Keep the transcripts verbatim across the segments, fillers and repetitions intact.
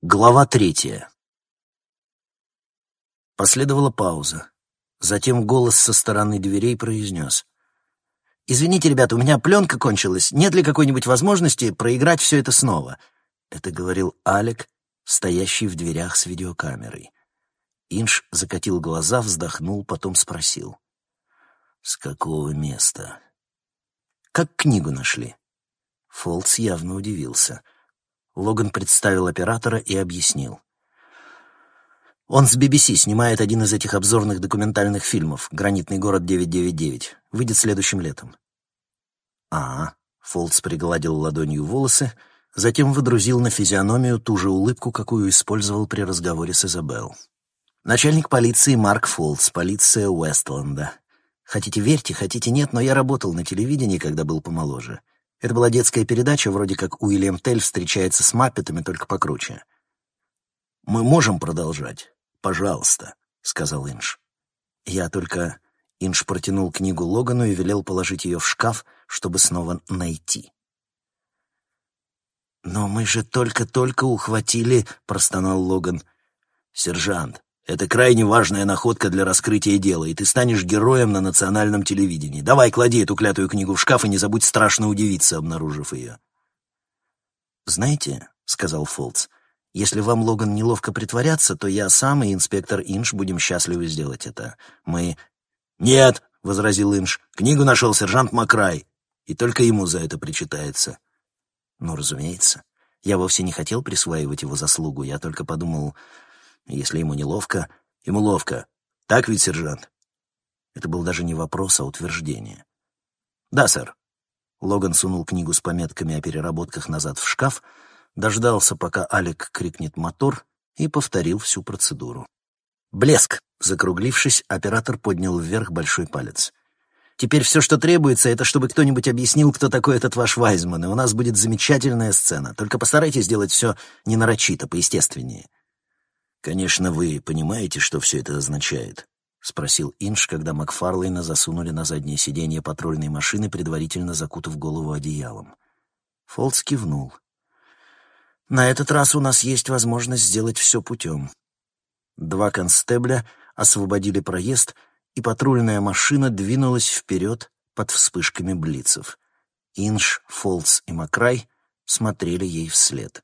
Глава третья. Последовала пауза. Затем голос со стороны дверей произнес: «Извините, ребята, у меня пленка кончилась. Нет ли какой-нибудь возможности проиграть все это снова?» Это говорил Алек, стоящий в дверях с видеокамерой. Инш закатил глаза, вздохнул, потом спросил: «С какого места?» «Как книгу нашли?» Фолтс явно удивился. Логан представил оператора и объяснил. «Он с би би си снимает один из этих обзорных документальных фильмов «Гранитный город девятьсот девяносто девять». Выйдет следующим летом». «А-а», — Фолтс пригладил ладонью волосы, затем выдрузил на физиономию ту же улыбку, какую использовал при разговоре с Изабелл. «Начальник полиции Марк Фолтс, полиция Уэстленда. Хотите верьте, хотите нет, но я работал на телевидении, когда был помоложе. Это была детская передача, вроде как Уильям Тель встречается с Маппетами, только покруче». «Мы можем продолжать? Пожалуйста», — сказал Инш. «Я только...» Инш протянул книгу Логану и велел положить ее в шкаф, чтобы снова найти. «Но мы же только-только ухватили...» — простонал Логан. «Сержант, это крайне важная находка для раскрытия дела, и ты станешь героем на национальном телевидении. Давай, клади эту клятую книгу в шкаф и не забудь страшно удивиться, обнаружив ее». «Знаете, — сказал Фолтс, — если вам, Логан, неловко притворяться, то я сам и инспектор Инш будем счастливы сделать это. Мы...» «Нет, — возразил Инш, — книгу нашел сержант Макрай, и только ему за это причитается». «Ну, разумеется. Я вовсе не хотел присваивать его заслугу, я только подумал, если ему неловко...» «Ему ловко. Так ведь, сержант?» Это был даже не вопрос, а утверждение. «Да, сэр». Логан сунул книгу с пометками о переработках назад в шкаф, дождался, пока Алек крикнет «мотор», и повторил всю процедуру. «Блеск!» Закруглившись, оператор поднял вверх большой палец. «Теперь все, что требуется, это чтобы кто-нибудь объяснил, кто такой этот ваш Вайзман, и у нас будет замечательная сцена. Только постарайтесь сделать все не нарочито, поестественнее». «Конечно, вы понимаете, что все это означает?» — спросил Инш, когда Макфарлейна засунули на заднее сиденье патрульной машины, предварительно закутав голову одеялом. Фолтс кивнул. «На этот раз у нас есть возможность сделать все путем». Два констебля освободили проезд, и патрульная машина двинулась вперед под вспышками блицев. Инш, Фолтс и Макрай смотрели ей вслед.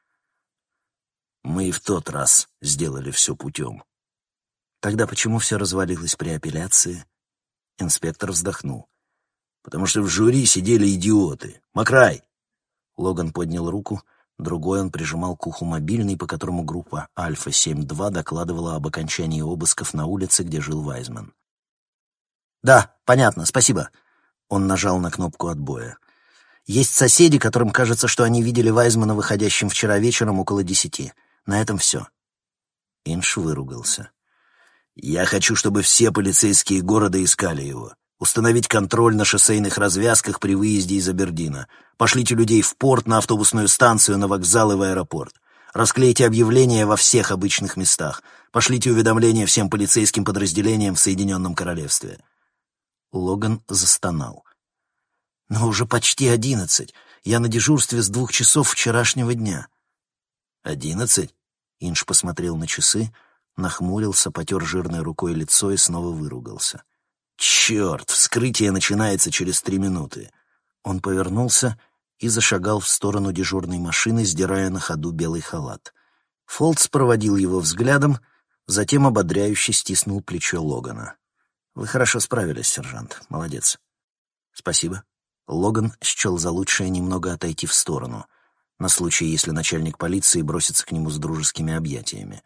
«Мы и в тот раз сделали все путем». «Тогда почему все развалилось при апелляции?» Инспектор вздохнул. «Потому что в жюри сидели идиоты. Макрай!» Логан поднял руку, другой он прижимал к уху мобильный, по которому группа Альфа семь два докладывала об окончании обысков на улице, где жил Вайзман. «Да, понятно, спасибо». Он нажал на кнопку отбоя. «Есть соседи, которым кажется, что они видели Вайзмана выходящим вчера вечером около десяти. На этом все». Инш выругался. «Я хочу, чтобы все полицейские города искали его. Установить контроль на шоссейных развязках при выезде из Абердина. Пошлите людей в порт, на автобусную станцию, на вокзал и в аэропорт. Расклейте объявления во всех обычных местах. Пошлите уведомления всем полицейским подразделениям в Соединенном Королевстве». Логан застонал. «Но уже почти одиннадцать. Я на дежурстве с двух часов вчерашнего дня». «Одиннадцать?» Инш посмотрел на часы, нахмурился, потер жирной рукой лицо и снова выругался. «Черт, вскрытие начинается через три минуты». Он повернулся и зашагал в сторону дежурной машины, сдирая на ходу белый халат. Фолтс проводил его взглядом, затем ободряюще стиснул плечо Логана. «Вы хорошо справились, сержант. Молодец». «Спасибо». Логан счел за лучшее немного отойти в сторону, на случай, если начальник полиции бросится к нему с дружескими объятиями.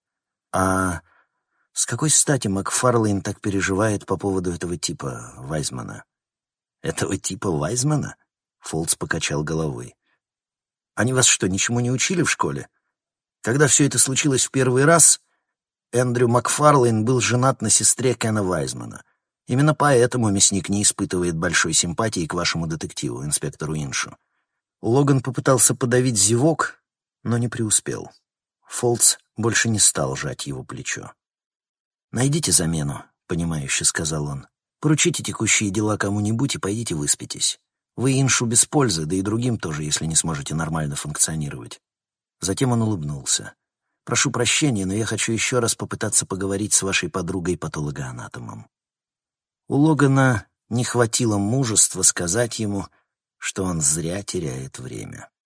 «А с какой стати Макфарлейн так переживает по поводу этого типа Вайзмана?» «Этого типа Вайзмана?» Фолтс покачал головой. «Они вас что, ничему не учили в школе? Когда все это случилось в первый раз, Эндрю Макфарлейн был женат на сестре Кена Вайзмана. Именно поэтому мясник не испытывает большой симпатии к вашему детективу, инспектору Иншу». Логан попытался подавить зевок, но не преуспел. Фолтс больше не стал жать его плечо. «Найдите замену», — понимающе сказал он. «Поручите текущие дела кому-нибудь и пойдите выспитесь. Вы Иншу без пользы, да и другим тоже, если не сможете нормально функционировать». Затем он улыбнулся. «Прошу прощения, но я хочу еще раз попытаться поговорить с вашей подругой-патологоанатомом». У Логана не хватило мужества сказать ему, что он зря теряет время.